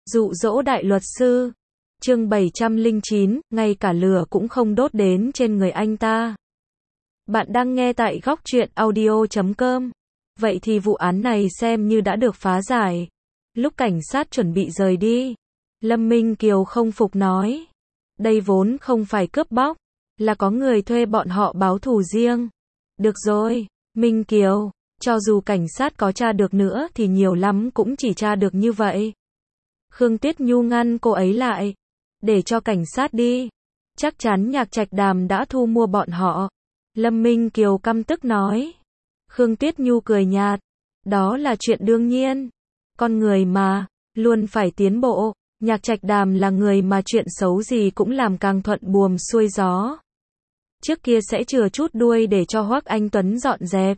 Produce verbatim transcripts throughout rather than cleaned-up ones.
Dụ dỗ đại luật sư. Chương bảy trăm lẻ chín, ngay cả lửa cũng không đốt đến trên người anh ta. Bạn đang nghe tại góc truyện audio chấm com. Vậy thì vụ án này xem như đã được phá giải. Lúc cảnh sát chuẩn bị rời đi, Lâm Minh Kiều không phục nói. Đây vốn không phải cướp bóc, là có người thuê bọn họ báo thù riêng. Được rồi, Minh Kiều, cho dù cảnh sát có tra được nữa thì nhiều lắm cũng chỉ tra được như vậy. Khương Tuyết Nhu ngăn cô ấy lại. Để cho cảnh sát đi. Chắc chắn Nhạc Trạch Đàm đã thu mua bọn họ. Lâm Minh Kiều căm tức nói. Khương Tuyết Nhu cười nhạt. Đó là chuyện đương nhiên. Con người mà, luôn phải tiến bộ. Nhạc Trạch Đàm là người mà chuyện xấu gì cũng làm càng thuận buồm xuôi gió. Trước kia sẽ chừa chút đuôi để cho Hoắc Anh Tuấn dọn dẹp.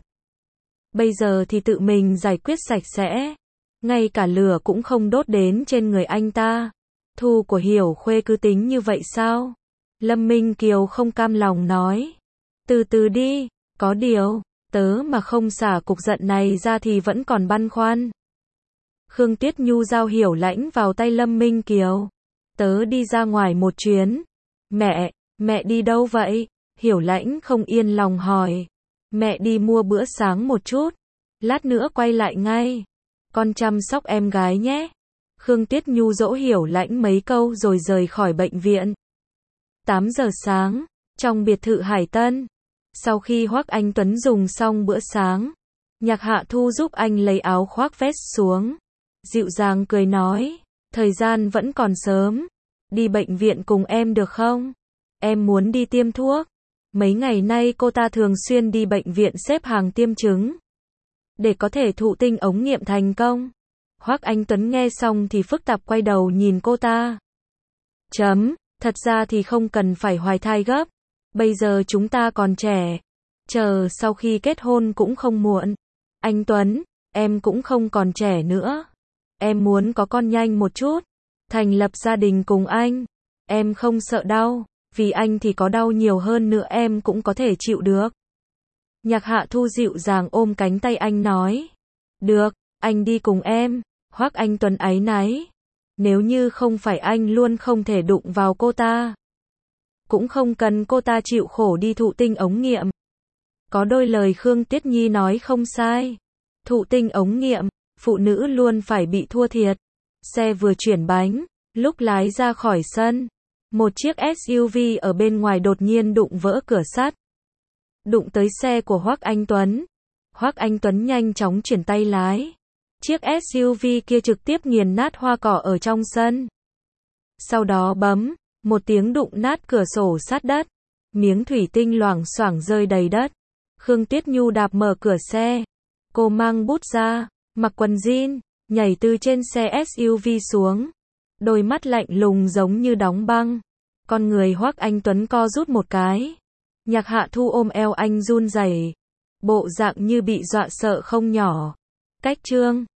Bây giờ thì tự mình giải quyết sạch sẽ. Ngay cả lửa cũng không đốt đến trên người anh ta. Thu của Hiểu Khuê cứ tính như vậy sao? Lâm Minh Kiều không cam lòng nói. Từ từ đi, có điều, tớ mà không xả cục giận này ra thì vẫn còn băn khoăn. Khương Tuyết Nhu giao Hiểu Lãnh vào tay Lâm Minh Kiều. Tớ đi ra ngoài một chuyến. Mẹ, mẹ đi đâu vậy? Hiểu Lãnh không yên lòng hỏi. Mẹ đi mua bữa sáng một chút. Lát nữa quay lại ngay. Con chăm sóc em gái nhé. Khương Tuyết Nhu dỗ Hiểu Lãnh mấy câu rồi rời khỏi bệnh viện. tám giờ sáng, trong biệt thự Hải Tân. Sau khi Hoắc Anh Tuấn dùng xong bữa sáng, Nhạc Hạ Thu giúp anh lấy áo khoác vest xuống. Dịu dàng cười nói, thời gian vẫn còn sớm. Đi bệnh viện cùng em được không? Em muốn đi tiêm thuốc. Mấy ngày nay cô ta thường xuyên đi bệnh viện xếp hàng tiêm chứng. Để có thể thụ tinh ống nghiệm thành công. Hoắc Anh Tuấn nghe xong thì phức tạp quay đầu nhìn cô ta. Chấm, thật ra thì không cần phải hoài thai gấp. Bây giờ chúng ta còn trẻ. Chờ sau khi kết hôn cũng không muộn. Anh Tuấn, em cũng không còn trẻ nữa. Em muốn có con nhanh một chút. Thành lập gia đình cùng anh. Em không sợ đau. Vì anh thì có đau nhiều hơn nữa em cũng có thể chịu được. Nhạc Hạ Thu dịu dàng ôm cánh tay anh nói. Được, anh đi cùng em. Hoắc Anh Tuấn áy náy. Nếu như không phải anh luôn không thể đụng vào cô ta. Cũng không cần cô ta chịu khổ đi thụ tinh ống nghiệm. Có đôi lời Khương Tiết Nhi nói không sai. Thụ tinh ống nghiệm, phụ nữ luôn phải bị thua thiệt. Xe vừa chuyển bánh, lúc lái ra khỏi sân. Một chiếc ét u vê ở bên ngoài đột nhiên đụng vỡ cửa sắt. Đụng tới xe của Hoắc Anh Tuấn. Hoắc Anh Tuấn nhanh chóng chuyển tay lái. Chiếc ét u vê kia trực tiếp nghiền nát hoa cỏ ở trong sân. Sau đó bấm, một tiếng đụng nát cửa sổ sát đất. Miếng thủy tinh loảng xoảng rơi đầy đất. Khương Tuyết Nhu đạp mở cửa xe. Cô mang bút ra, mặc quần jean, nhảy từ trên xe ét u vê xuống. Đôi mắt lạnh lùng giống như đóng băng. Con người Hoắc Anh Tuấn co rút một cái. Nhạc Hạ Thu ôm eo anh run rẩy. Bộ dạng như bị dọa sợ không nhỏ. Cách chương